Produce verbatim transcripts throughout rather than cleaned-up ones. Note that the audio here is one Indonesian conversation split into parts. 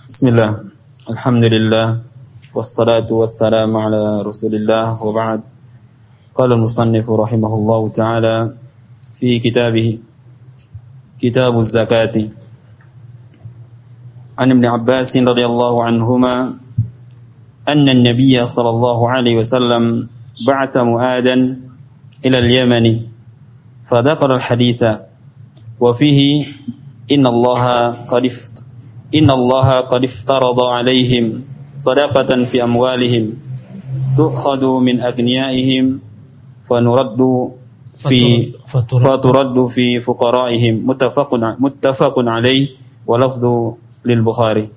Bismillah, alhamdulillah, wassalatu wassalamu ala rasulillah, wa ba'd. Qala al-musannifu rahimahullahu ta'ala fi kitabih Kitab az-zakati an Ibn Abbas radhiyallahu anhuma anna an-nabiy sallallahu alaihi wasallam ba'atha Mu'adan ila al-Yaman fa dhakara al-haditha wa fihi inna Allaha qad Inna Allah qad iftarada alaihim sadaqatan fi amwalihim tu'khadu min agniyaihim fanuraddu fi faturaddu fi fuqaraihim muttafaqun muttafaqun alaih wa lafdhu lil Bukhari.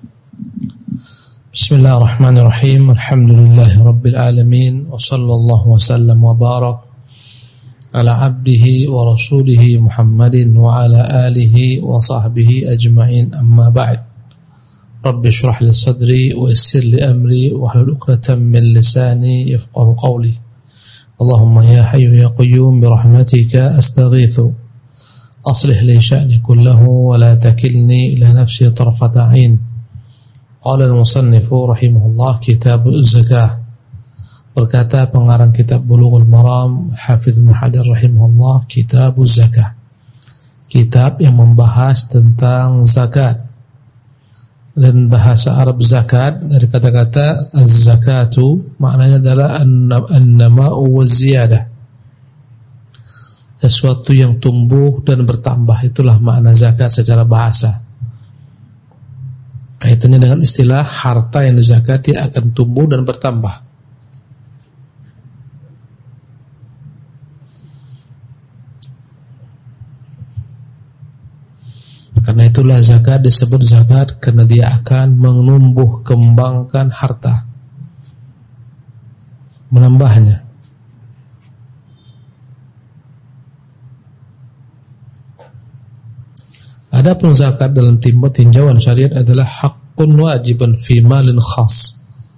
Bismillahirrahmanirrahim. Alhamdulillahi rabbil alamin wa sallallahu wa sallam wa barak ala abdihi wa rasulihi Muhammadin wa ala alihi wa sahbihi ajma'in, amma ba'd. Rabbi shrah li sadri wa yassir li amri wa hlul 'uqdatam min lisani yafqahu qawli. Allahumma ya hayyu ya qayyum bi rahmatika astaghithu. Aslih li sha'ni kullahu wa la takilni ila nafsi tarfata 'ain. Qala al-musannifu rahimahullah kitab az-zakah. Berkata pengarang kitab Bulughul Maram Hafiz Ibnu Hajar rahimahullah, kitab az-zakah. Kitab yang membahas tentang zakat. Dan bahasa Arab zakat dari kata-kata az-zakatu maknanya adalah an-nama'u waz-ziyadah, sesuatu yang tumbuh dan bertambah. Itulah makna zakat secara bahasa. Kaitannya dengan istilah harta yang dizakati akan tumbuh dan bertambah. Karena itulah zakat disebut zakat, karena dia akan menumbuh kembangkan harta, menambahnya. Adapun zakat dalam timba tinjauan syariat adalah haqqun wajibun fi malin khas,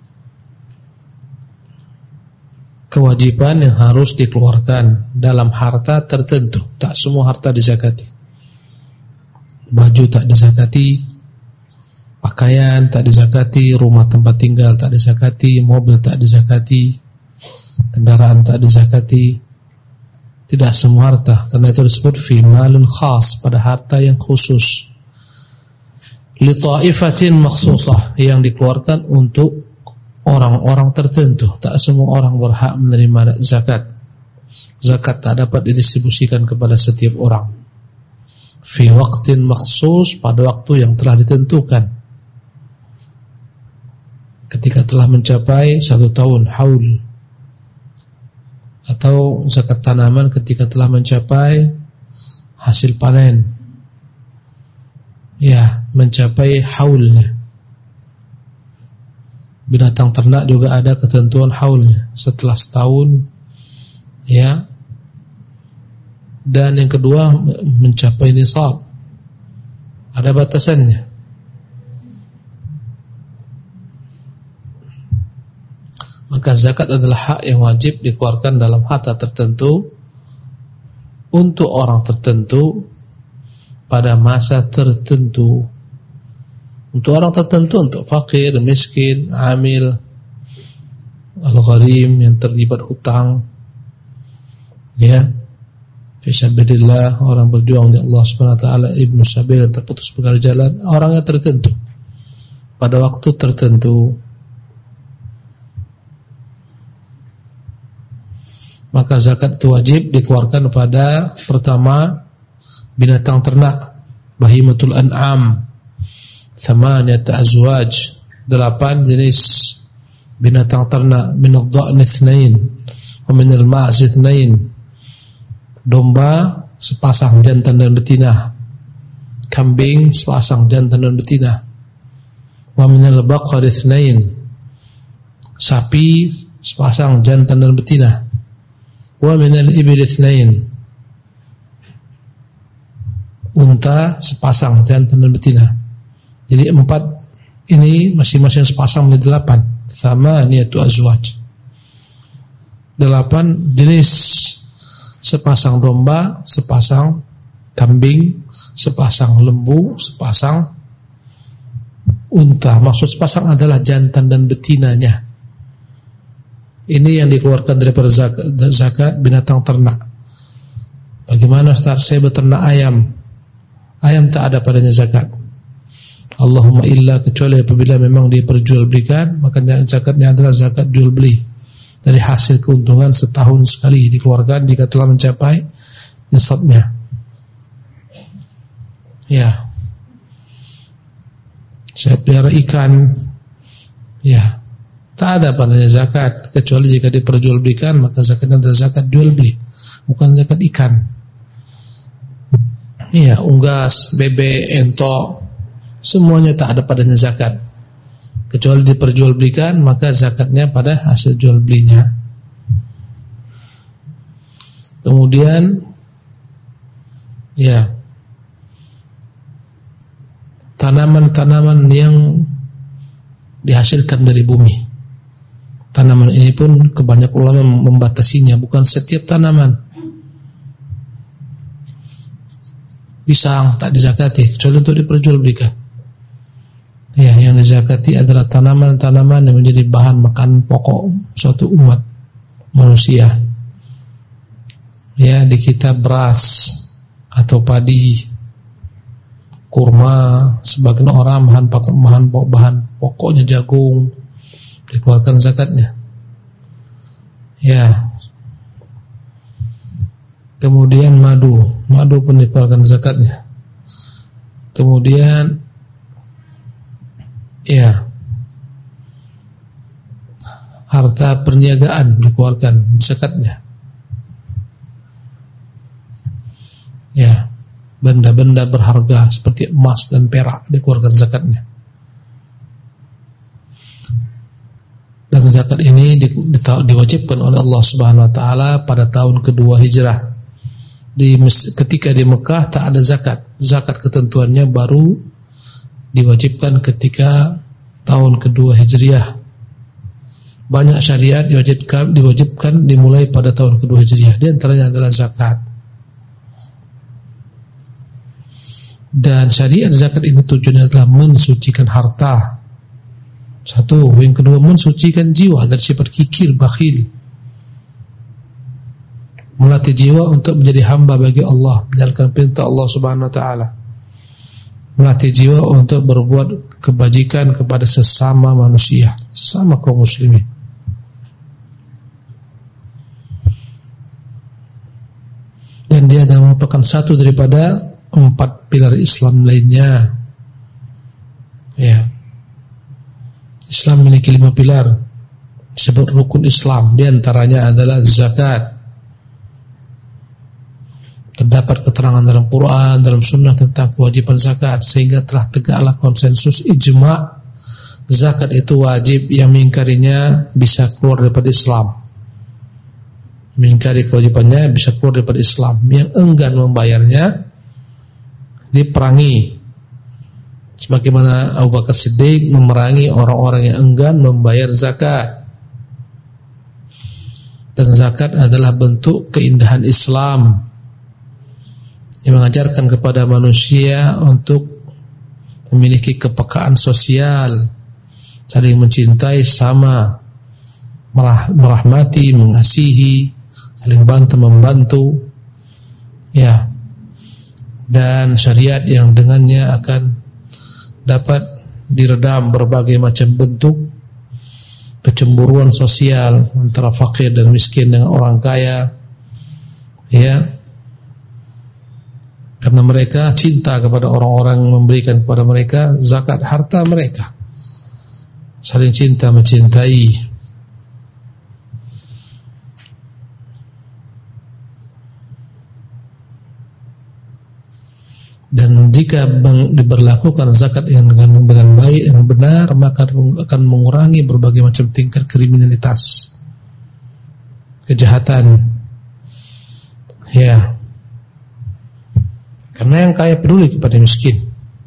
kewajiban yang harus dikeluarkan dalam harta tertentu. Tak semua harta dizakati. Baju tak dizakati, pakaian tak dizakati, rumah tempat tinggal tak dizakati, mobil tak dizakati, kendaraan tak dizakati. Tidak semua harta, karena itu disebut fi malun khas, pada harta yang khusus. Li ta'ifatin makhsusah, yang dikeluarkan untuk orang-orang tertentu. Tak semua orang berhak menerima zakat. Zakat tak dapat didistribusikan kepada setiap orang. Fi waqtin makhsus, pada waktu yang telah ditentukan. Ketika telah mencapai satu tahun haul, atau zakat tanaman ketika telah mencapai hasil panen, ya, mencapai haulnya. Binatang ternak juga ada ketentuan haulnya, setelah setahun, ya. Dan yang kedua mencapai nisab, ada batasannya. Maka zakat adalah hak yang wajib dikeluarkan dalam harta tertentu untuk orang tertentu pada masa tertentu. Untuk orang tertentu, untuk fakir, miskin, amil, al-gharim yang terlibat hutang, ya, fisabilillah, orang berjuang di Allah Subhanahu wa taala, ibnu sabil yang terputus begal jalan, orangnya tertentu pada waktu tertentu. Maka zakat itu wajib dikeluarkan pada pertama binatang ternak, bahimatul an'am, thamaniyat azwaj, delapan jenis binatang ternak, min ad-dha'n itsnain wa min al-ma'z itsnain. Domba sepasang jantan dan betina, kambing sepasang jantan dan betina. Wa minal baqar itsnain, sapi sepasang jantan dan betina. Wa minal ibil itsnain, unta sepasang jantan dan betina. Jadi empat ini masing-masing sepasang menjadi delapan. Thamaniyatu azwaj, delapan jenis. Sepasang domba, sepasang kambing, sepasang lembu, sepasang unta. Maksud sepasang adalah jantan dan betinanya. Ini yang dikeluarkan daripada zakat, zakat binatang ternak. Bagaimana Ustaz, saya beternak ayam. Ayam tak ada padanya zakat. Allahumma illa, kecuali apabila memang diperjualbelikan, maka zakatnya adalah zakat jual beli. Dari hasil keuntungan setahun sekali dikeluarkan jika telah mencapai nisabnya. Ya. Saya pelihara ikan, ya, tak ada padanya zakat, kecuali jika diperjualbelikan, maka zakatnya adalah zakat jual beli, bukan zakat ikan. Iya, unggas, bebek, entok, semuanya tak ada padanya zakat, kecuali diperjualbelikan, maka zakatnya pada hasil jual belinya. Kemudian, ya, tanaman-tanaman yang dihasilkan dari bumi. Tanaman ini pun kebanyakan ulama membatasinya, bukan setiap tanaman. Pisang tak dizakati kecuali untuk diperjualbelikan. Ya, yang dizakati adalah tanaman-tanaman yang menjadi bahan makan pokok suatu umat manusia. Ya, di kita beras atau padi, kurma, sebagian orang bahan bahan bahan pokoknya jagung, dikeluarkan zakatnya. Ya. Kemudian madu, madu pun dikeluarkan zakatnya. Kemudian, ya, harta perniagaan dikeluarkan zakatnya. Ya, benda-benda berharga seperti emas dan perak dikeluarkan zakatnya. Dan zakat ini di, di, diwajibkan oleh Allah Subhanahu Wa Taala pada tahun kedua hijrah. Di, ketika di Mekah tak ada zakat. Zakat ketentuannya baru diwajibkan ketika tahun kedua hijriah. Banyak syariat diwajibkan, diwajibkan dimulai pada tahun kedua hijriah. Di antaranya adalah zakat. Dan syariat zakat ini tujuannya adalah mensucikan harta. Satu, yang kedua mensucikan jiwa dari sifat kikir, bakhil. Melatih jiwa untuk menjadi hamba bagi Allah, menjalankan perintah Allah Subhanahu Wa Taala. Melatih jiwa untuk berbuat kebajikan kepada sesama manusia, sesama kaum muslimin. Dan dia adalah merupakan satu daripada empat pilar Islam lainnya. Ya. Islam memiliki lima pilar, disebut rukun Islam. Di antaranya adalah zakat. Terdapat keterangan dalam Quran, dalam Sunnah tentang kewajiban zakat, sehingga telah tegaklah konsensus ijma' zakat itu wajib. Yang mengingkarinya bisa keluar daripada Islam. Mengingkari kewajibannya bisa keluar daripada Islam. Yang enggan membayarnya diperangi, sebagaimana Abu Bakar Siddiq memerangi orang-orang yang enggan membayar zakat. Dan zakat adalah bentuk keindahan Islam yang mengajarkan kepada manusia untuk memiliki kepekaan sosial, saling mencintai sama, merahmati, mengasihi, saling bantu membantu, ya. Dan syariat yang dengannya akan dapat diredam berbagai macam bentuk kecemburuan sosial antara fakir dan miskin dengan orang kaya, ya. Karena mereka cinta kepada orang-orang yang memberikan kepada mereka zakat harta mereka. Saling cinta mencintai. Dan jika diberlakukan zakat dengan, dengan baik, dengan benar, maka akan mengurangi berbagai macam tingkat kriminalitas, kejahatan. Ya. Karena yang kaya peduli kepada miskin.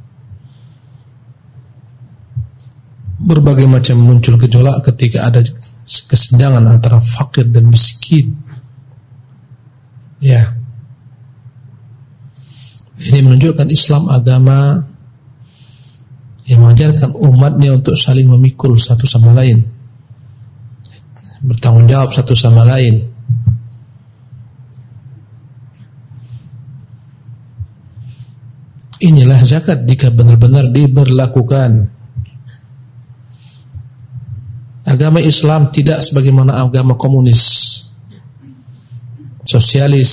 Berbagai macam muncul gejolak ketika ada kesenjangan antara fakir dan miskin. Ya. Ini menunjukkan Islam agama yang mengajarkan umatnya untuk saling memikul satu sama lain, bertanggung jawab satu sama lain. Inilah zakat jika benar-benar diberlakukan. Agama Islam tidak sebagaimana agama komunis, sosialis,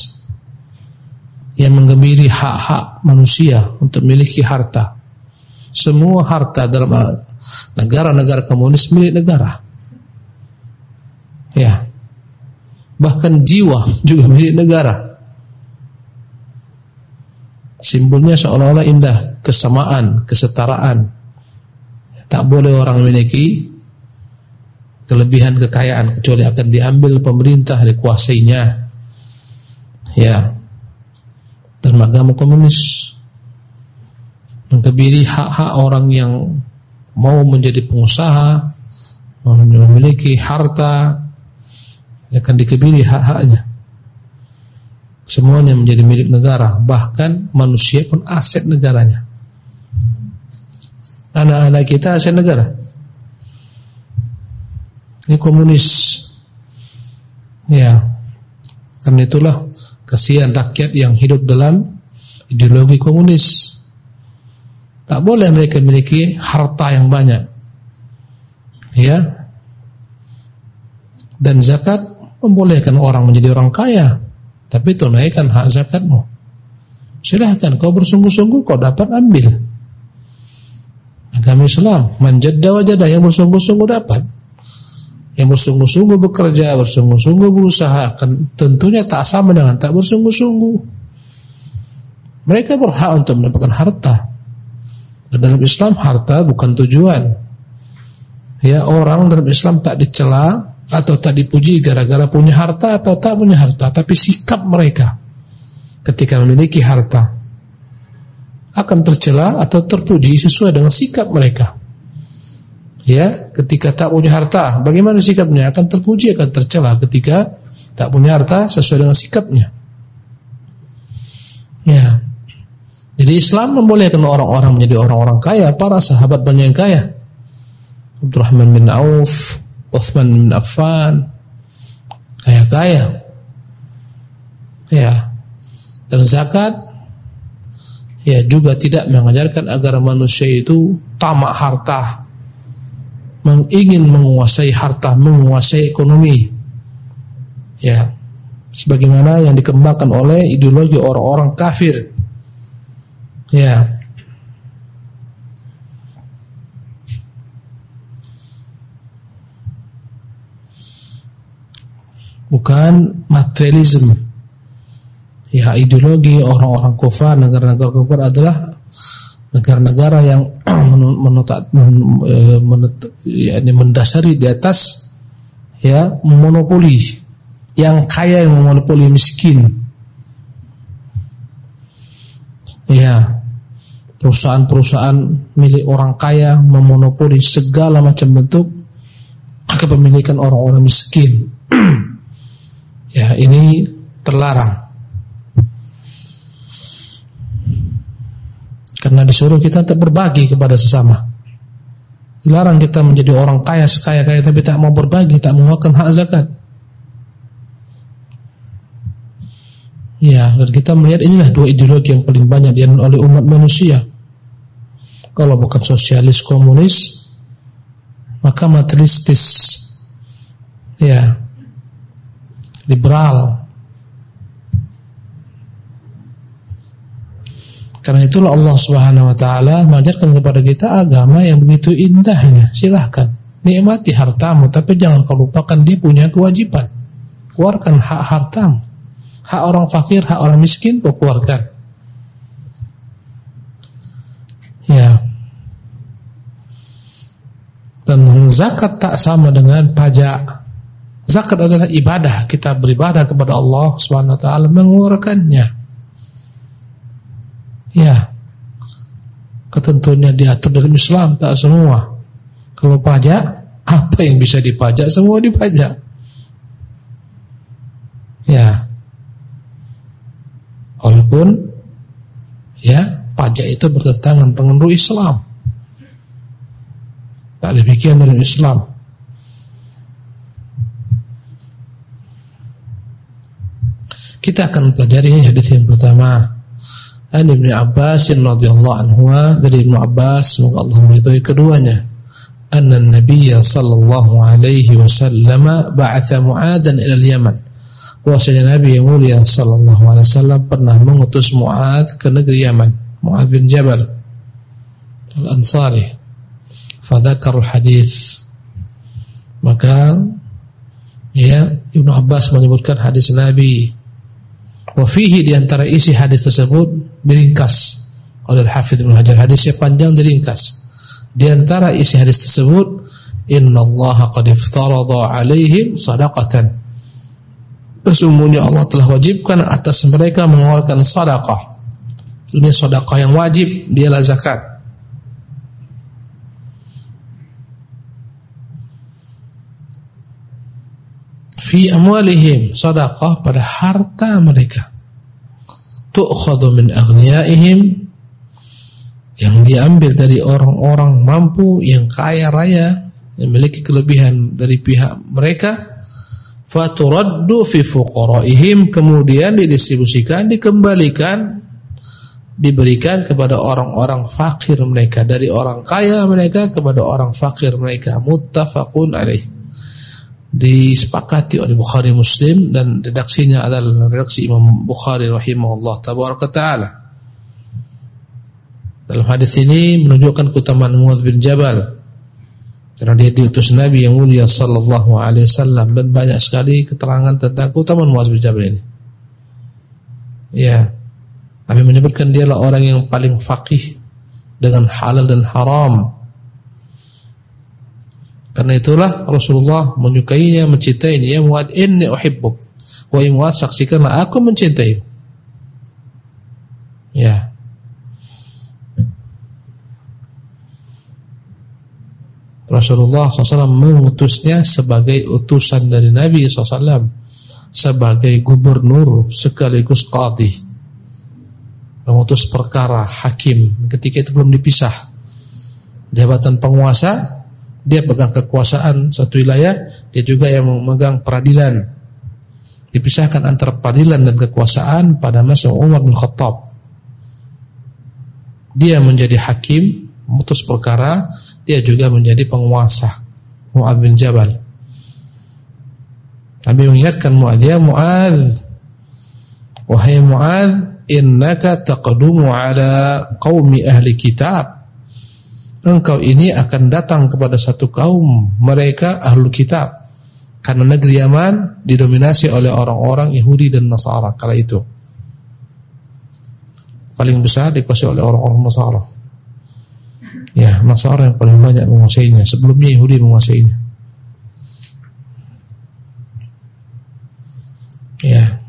yang menggemiri hak-hak manusia untuk memiliki harta. Semua harta dalam negara-negara komunis milik negara. Ya. Bahkan jiwa juga milik negara. Simbolnya seolah-olah indah, kesamaan, kesetaraan. Tak boleh orang memiliki kelebihan kekayaan kecuali akan diambil pemerintah, dikuasainya. Ya. Dan agama komunis mengkebiri hak-hak orang yang mau menjadi pengusaha, memiliki harta, akan dikebiri hak-haknya. Semuanya menjadi milik negara, bahkan manusia pun aset negaranya. Anak-anak kita aset negara. Ini komunis. Ya. Karena itulah kasihan rakyat yang hidup dalam ideologi komunis. Tak boleh mereka memiliki harta yang banyak. Ya. Dan zakat membolehkan orang menjadi orang kaya, tapi tunaikan hak zakatmu. Silahkan kau bersungguh-sungguh, kau dapat ambil. Agama Islam manjadda wajadah, yang bersungguh-sungguh dapat. Yang bersungguh-sungguh bekerja, bersungguh-sungguh berusaha, kan tentunya tak sama dengan tak bersungguh-sungguh. Mereka berhak untuk mendapatkan harta. Dan dalam Islam harta bukan tujuan. Ya, orang dalam Islam tak dicela atau tak dipuji gara-gara punya harta atau tak punya harta, tapi sikap mereka ketika memiliki harta akan tercela atau terpuji sesuai dengan sikap mereka. Ya, ketika tak punya harta, bagaimana sikapnya? Akan terpuji, akan tercela. Ketika tak punya harta, sesuai dengan sikapnya. Ya. Jadi Islam membolehkan orang-orang menjadi orang-orang kaya. Para sahabat banyak yang kaya. Abdurrahman bin Auf, Uthman bin Affan, kaya-kaya. Ya. Dan zakat ya juga tidak mengajarkan agar manusia itu tamak harta, ingin menguasai harta, menguasai ekonomi. Ya. Sebagaimana yang dikembangkan oleh ideologi orang-orang kafir. Ya. Bukan materialisme. Ya, ideologi orang-orang kufar, negara-negara kufar adalah negara-negara yang menotak, menut, ya, mendasari di atas ya monopoli, yang kaya yang memonopoli miskin. Ya, perusahaan-perusahaan milik orang kaya memonopoli segala macam bentuk kepemilikan orang-orang miskin. Ya, ini terlarang. Karena disuruh kita untuk berbagi kepada sesama. Dilarang kita menjadi orang kaya sekaya-kaya tapi tak mau berbagi, tak mengeluarkan hak zakat. Ya, dan kita melihat inilah dua ideologi yang paling banyak dianut oleh umat manusia. Kalau bukan sosialis komunis, maka materialistis. Ya. Liberal. Karena itulah Allah Subhanahu wa taala mengajarkan kepada kita agama yang begitu indahnya. Silahkan nikmati hartamu, tapi jangan kau lupakan dia punya kewajiban. Keluarkan hak hartamu. Hak orang fakir, hak orang miskin kau keluarkan. Ya. Dan zakat tak sama dengan pajak. Zakat adalah ibadah, kita beribadah kepada Allah Subhanahu wa taala mengeluarkannya. Ya. Ketentuannya diatur dalam Islam, tak semua. Kalau pajak, apa yang bisa dipajak semua dipajak. Ya. Walaupun ya, pajak itu bertentangan dengan ruh Islam. Tak demikian dalam Islam. Kita akan pelajari hadis yang pertama. An Ibnu Abbas radhiyallahu anhu, dari Ibnu Abbas, semoga Allah meridhai keduanya. Anna Nabiy sallallahu alaihi wasallam ba'atha Mu'adhan ila al-Yaman. Bahwasanya Nabi yang mulia sallallahu alaihi wasallam pernah mengutus Mu'adh ke negeri Yaman. Mu'adh bin Jabal Al-Ansari. Fadzakarul hadis. Maka ya, Ibnu Abbas menyebutkan hadis Nabi. Wa fihi, di antara isi hadis tersebut diringkas oleh Al-Hafidz Ibnu Hajar. Hadisnya panjang diringkas. Di antara isi hadis tersebut, innallaha qad iftarada 'alaihim shadaqatan. Sesungguhnya Allah telah wajibkan atas mereka mengeluarkan sedekah. Ini sedekah yang wajib, dialah zakat. Fi amwalihim, sedekah pada harta mereka. Tu'khadhu min aghniyaihim, yang diambil dari orang-orang mampu yang kaya raya, yang memiliki kelebihan dari pihak mereka. Faturaddu fi fuqaraihim, kemudian didistribusikan, dikembalikan, diberikan kepada orang-orang fakir mereka, dari orang kaya mereka kepada orang fakir mereka. Muttafaqun alaih. Disepakati oleh Bukhari Muslim, dan redaksinya adalah redaksi Imam Bukhari rahimahullah tabaraka taala. Dalam hadis ini menunjukkan keutamaan Mu'adz bin Jabal, karena dia diutus Nabi yang mulia sallallahu alaihi wasallam, dan banyak sekali keterangan tentang keutamaan Mu'adz bin Jabal ini. Ya, Nabi menyebutkan dialah orang yang paling faqih dengan halal dan haram. Karena itulah Rasulullah menyukainya, mencintainya. Ya Mu'adz, inni uhibbuk. Wahai Mu'adz, saksikanlah aku mencintai. Ya. Rasulullah shallallahu alaihi wasallam mengutusnya sebagai utusan dari Nabi shallallahu alaihi wasallam, sebagai gubernur sekaligus qadhi, mengutus perkara, hakim. Ketika itu belum dipisah jabatan penguasa. Dia pegang kekuasaan satu wilayah, dia juga yang memegang peradilan. Dipisahkan antara peradilan dan kekuasaan pada masa Umar bin Khattab. Dia menjadi hakim, memutus perkara, dia juga menjadi penguasa. Mu'adz bin Jabal. Nabi mengingatkan Mu'adz, ya Mu'adz, wahai Mu'adz, innaka taqdumu ala qaumi ahli kitab. Engkau ini akan datang kepada satu kaum, mereka ahlul kitab. Karena negeri Yaman didominasi oleh orang-orang Yahudi dan Nasara kala itu. Paling besar dikuasai oleh orang-orang Nasara. Ya, Nasara yang paling banyak menguasainya. Sebelumnya Yahudi menguasainya. Ya.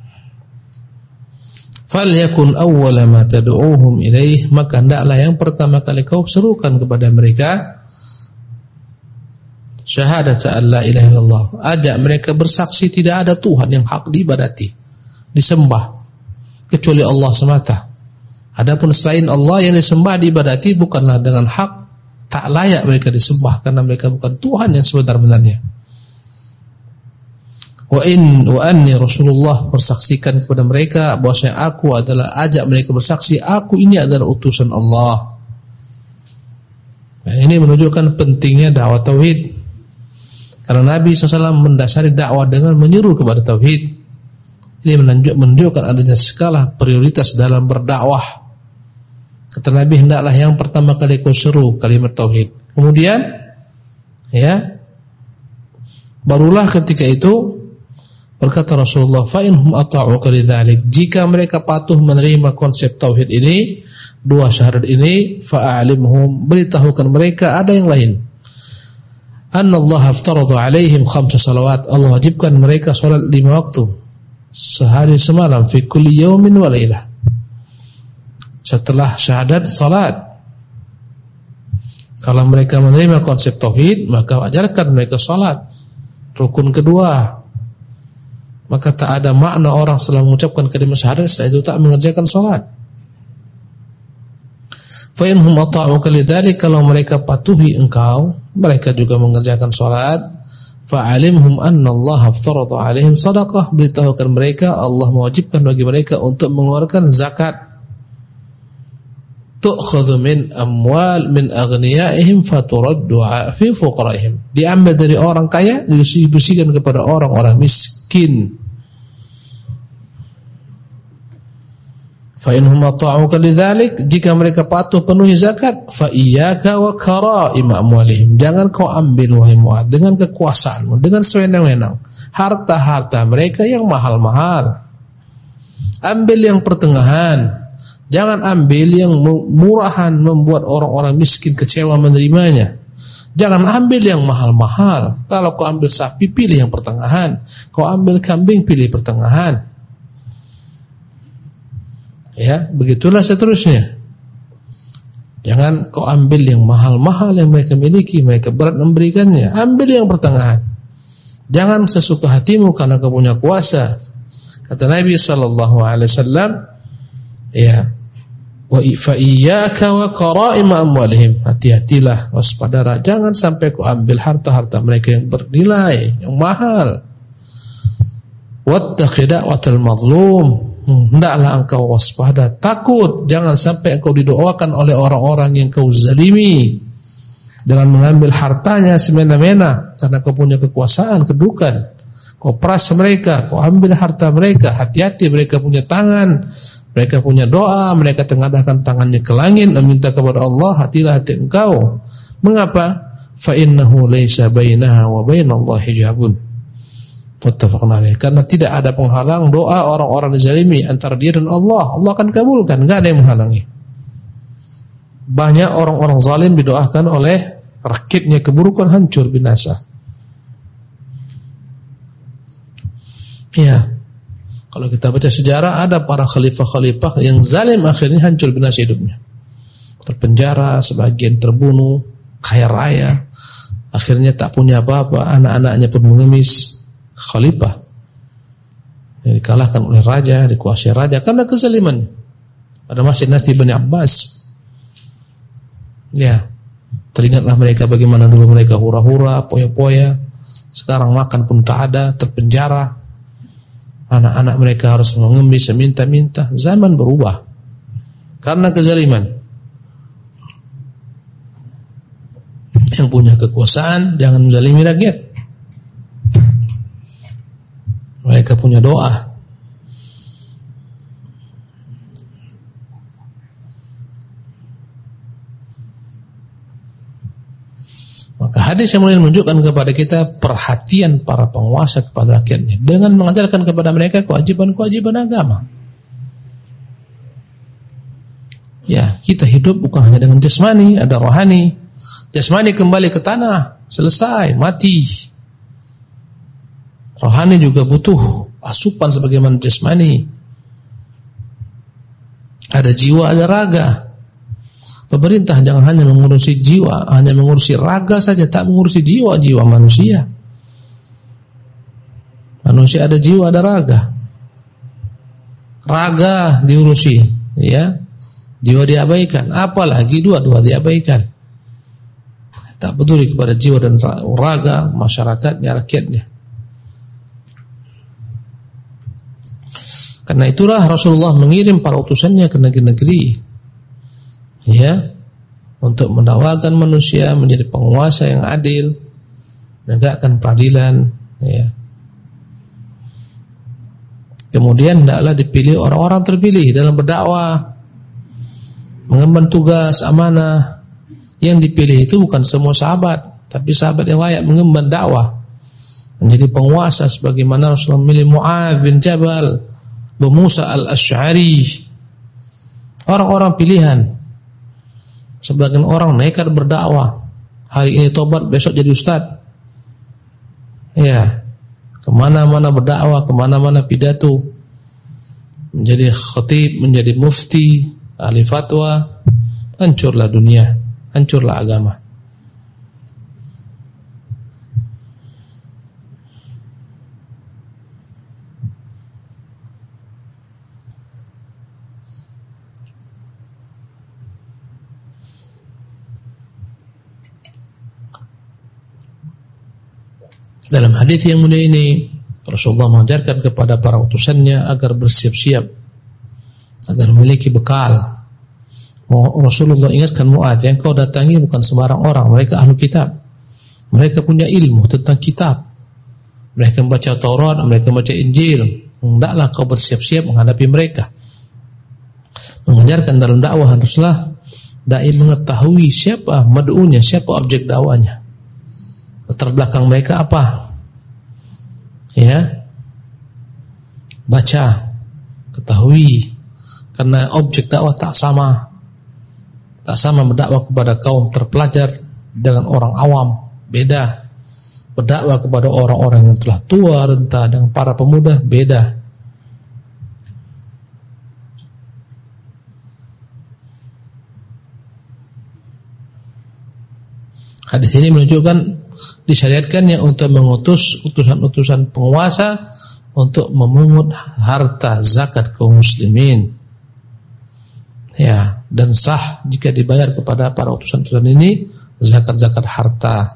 Falyakun awwala ma tad'uuhum ilaih, maka hendaklah yang pertama kali kau serukan kepada mereka syahadat la ilaha illallah. Ajak mereka bersaksi tidak ada Tuhan yang hak diibadati, disembah kecuali Allah semata. Adapun selain Allah yang disembah diibadati bukanlah dengan hak, tak layak mereka disembah karena mereka bukan Tuhan yang sebenar-benarnya. Wa in wa anni Rasulullah, bersaksikan kepada mereka bahwasanya aku adalah, ajak mereka bersaksi aku ini adalah utusan Allah. Nah, ini menunjukkan pentingnya dakwah tauhid. Karena Nabi shallallahu alaihi wasallam mendasari dakwah dengan menyeru kepada tauhid. Ini menunjukkan adanya skala prioritas dalam berdakwah. Kata Nabi, hendaklah yang pertama kali kau seru kalimat tauhid. Kemudian ya, barulah ketika itu berkata Rasulullah, fa inhum ata'uka lidzalik, jika mereka patuh menerima konsep tauhid ini, dua syahadat ini, fa'alimhum, beritahukan mereka ada yang lain. Annallaha aftarada 'alaihim khamsa salawat, Allah wajibkan mereka salat lima waktu sehari semalam, fi kulli yaumin wa lailah. Setelah syahadat salat. Kalau mereka menerima konsep tauhid, maka ajarkan mereka salat. Rukun kedua, maka tak ada makna orang setelah mengucapkan kalimat syahadat setelah itu tak mengerjakan salat. Fa inhum ata'uka lidzalik, kalau mereka patuhi engkau, mereka juga mengerjakan salat, fa'alimhum anna Allah aftarada 'alaihim shadaqah, beritahukan mereka Allah mewajibkan bagi mereka untuk mengeluarkan zakat. Tu'khadhu min amwal min aghniyaihim faturaddu fi fuqaraihim, diambil dari orang kaya dibersihkan kepada orang-orang miskin. Fa inhum ata'uka lidzalik, jika mereka patuh penuhi zakat, fa iyyaka wa kara'im amwalihim, jangan kau ambil wahai Mu'adz dengan kekuasaanmu, dengan sewenang-wenang harta-harta mereka yang mahal-mahal. Ambil yang pertengahan, jangan ambil yang murahan membuat orang-orang miskin kecewa menerimanya. Jangan ambil yang mahal-mahal. Kalau kau ambil sapi, pilih yang pertengahan. Kau ambil kambing, pilih pertengahan. Ya, begitulah seterusnya. Jangan kau ambil yang mahal-mahal yang mereka miliki, mereka berat memberikannya. Ambil yang pertengahan. Jangan sesuka hatimu karena kau punya kuasa. Kata Nabi sallallahu alaihi wasallam, ya, wa fa iyyaka wa qara'im amwalihim, hati-hatilah, waspadalah, jangan sampai kau ambil harta-harta mereka yang bernilai, yang mahal. Wattaqi da'watal mazlum, hendaklah engkau waspada, takut jangan sampai engkau didoakan oleh orang-orang yang kau zalimi dengan mengambil hartanya semena-mena karena kau punya kekuasaan, kedudukan. Kau peras mereka, kau ambil harta mereka. Hati-hati, mereka punya tangan, mereka punya doa, mereka tengadahkan tangannya ke langit meminta kepada Allah. Hati-hati hati engkau. Mengapa? Fa innahu laisa bainaha wa bainallahi hijabun. Muttafaqun alaih. Karena tidak ada penghalang doa orang-orang dizalimi antara dia dan Allah. Allah akan kabulkan, enggak ada yang menghalangi. Banyak orang-orang zalim didoakan oleh rakyatnya keburukan, hancur binasa. Ya. Kalau kita baca sejarah, ada para khalifah-khalifah yang zalim akhirnya hancur binasa hidupnya. Terpenjara, sebagian terbunuh, kaya raya, akhirnya tak punya apa-apa, anak-anaknya pun mengemis. Khalifah yang dikalahkan oleh raja, dikuasai raja karena kezaliman. Ada masjid Nasti Bani Abbas. Ya, teringatlah mereka bagaimana dulu mereka hura-hura, poya-poya. Sekarang makan pun tak ada, terpenjara. Anak-anak mereka harus mengemis, minta-minta. Zaman berubah karena kezaliman. Yang punya kekuasaan jangan menzalimi rakyat. Mereka punya doa. Maka hadis yang mulia menunjukkan kepada kita perhatian para penguasa kepada rakyatnya dengan mengajarkan kepada mereka kewajiban-kewajiban agama. Ya, kita hidup bukan hanya dengan jasmani, ada rohani. Jasmani kembali ke tanah, selesai, mati. Rohani juga butuh asupan sebagaimana jasmani. Ada jiwa, ada raga. Pemerintah jangan hanya mengurusi jiwa, hanya mengurusi raga saja, tak mengurusi jiwa-jiwa manusia. Manusia ada jiwa, ada raga. Raga diurusi, ya. Jiwa diabaikan, apalagi dua-dua diabaikan. Tak peduli kepada jiwa dan raga masyarakatnya, rakyatnya. Karena itulah Rasulullah mengirim para utusannya ke negeri-negeri, ya, untuk mendakwakan manusia menjadi penguasa yang adil, menegakkan peradilan, ya. Kemudian hendaklah dipilih orang-orang terpilih dalam berdakwah, mengemban tugas amanah. Yang dipilih itu bukan semua sahabat, tapi sahabat yang layak mengemban dakwah, menjadi penguasa sebagaimana Rasulullah memilih Mu'adz bin Jabal, Abu Musa al-Asy'ari, orang-orang pilihan. Sebagian orang nekat berdakwah, hari ini tobat, besok jadi ustaz. Ya, kemana-mana berdakwah, kemana-mana pidato, menjadi khatib, menjadi mufti, ahli fatwa. Hancurlah dunia, hancurlah agama. Dalam hadis yang mulia ini Rasulullah mengajarkan kepada para utusannya agar bersiap-siap, agar memiliki bekal. Rasulullah ingatkan Muadz, yang kau datangi bukan sembarang orang, mereka ahli kitab. Mereka punya ilmu tentang kitab. Mereka membaca Taurat, mereka membaca Injil. Hendaklah kau bersiap-siap menghadapi mereka. Mengajarkan dalam dakwah haruslah dai mengetahui siapa mad'unya, siapa objek dakwanya. Latar belakang mereka apa? Ya. Baca, ketahui, karena objek dakwah tak sama. Tak sama berdakwah kepada kaum terpelajar dengan orang awam, beda. Berdakwah kepada orang-orang yang telah tua, renta, dengan para pemuda, beda. Hadis ini menunjukkan disyariatkannya untuk mengutus utusan-utusan penguasa untuk memungut harta zakat kaum muslimin. Ya, dan sah jika dibayar kepada para utusan-utusan ini zakat-zakat harta.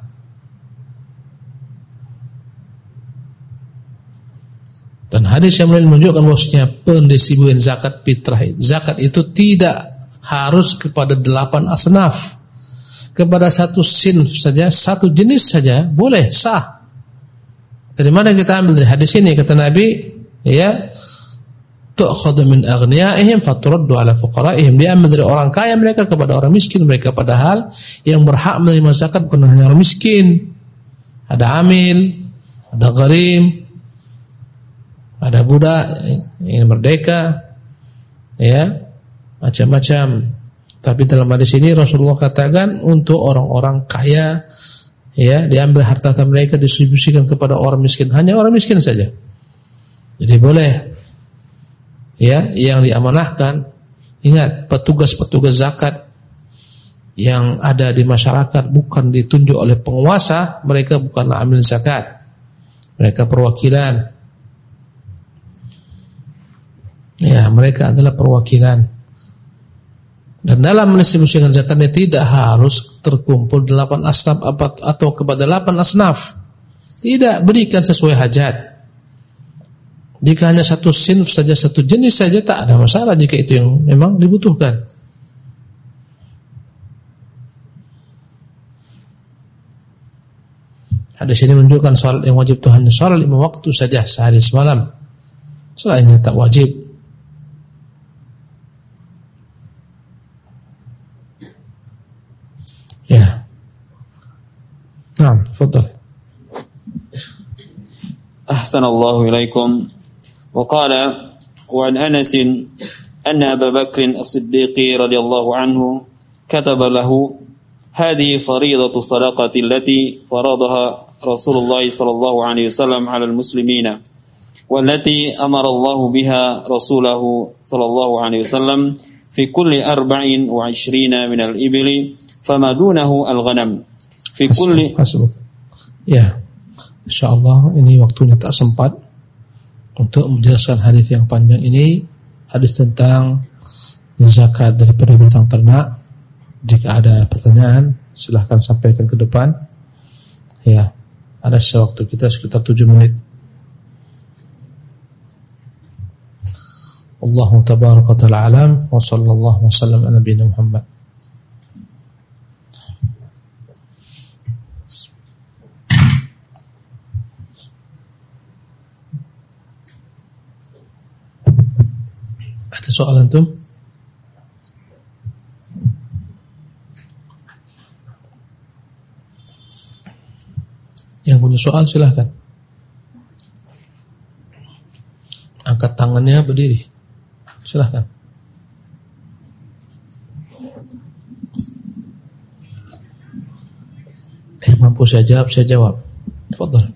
Dan hadis yang lain menunjukkan bahwasanya pendistribusian zakat fitrah, zakat itu tidak harus kepada delapan asnaf. Kepada satu sinf saja, satu jenis saja boleh, sah. Dari mana kita ambil? Dari hadis ini kata Nabi, ya, tu'khadhu min aghniyaihim faturaddu ala fuqaraihim. Diambil dari orang kaya mereka kepada orang miskin mereka, padahal yang berhak menerima zakat bukan hanya orang miskin. Ada amil, ada gharim, ada budak yang merdeka, ya, macam-macam. Tapi dalam hadis ini Rasulullah katakan untuk orang-orang kaya, ya, diambil harta mereka distribusikan kepada orang miskin, hanya orang miskin saja. Jadi boleh, ya, yang diamanahkan. Ingat, petugas-petugas zakat yang ada di masyarakat bukan ditunjuk oleh penguasa, mereka bukanlah amil zakat, mereka perwakilan. Ya, mereka adalah perwakilan. Dan dalam mendistribusikan zakatnya tidak harus terkumpul delapan asnaf atau kepada delapan asnaf. Tidak, berikan sesuai hajat. Jika hanya satu sinf saja, satu jenis saja, tak ada masalah jika itu yang memang dibutuhkan. Hadis ini menunjukkan salat yang wajib itu hanya salat lima waktu saja sehari semalam. Selainnya tak wajib. Ya. Naam, tafadhal. Ahsanallahu ilaikum. Wa qala wa an Anas anna Abu Bakr as-Siddiq radhiyallahu anhu kataba lahu hadhihi fariidatu sadaqati allati faradaha Rasulullah sallallahu alaihi wasallam 'ala al-muslimina wallati amara Allah biha rasulahu sallallahu alaihi wasallam fi kulli arba'in wa 'ishrina min al-ibli fama dunahu al-ghanam fi kulli. Ya, insyaallah ini waktunya tak sempat untuk menjelaskan hadis yang panjang ini, hadis tentang zakat daripada binatang ternak. Jika ada pertanyaan silahkan sampaikan ke depan. Ya, ada sewaktu kita sekitar tujuh menit. Allahu tabaraka wa ta'ala alam wa sallallahu wa sallam ala nabiyina Muhammad. Ada soalan tuh? Yang punya soal silahkan. Angkat tangannya, berdiri. Silahkan. Eh, mampu saya jawab, saya jawab. Tafadhal.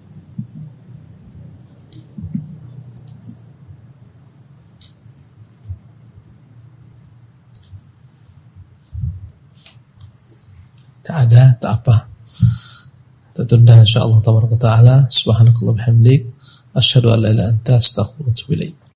Tak ada, tak apa. Tertunda insyaallah tabaraka taala. Subhanakallah bihamdik, asyhadu an la ilaha illa anta, astaghfiruka wa atubu ilaik.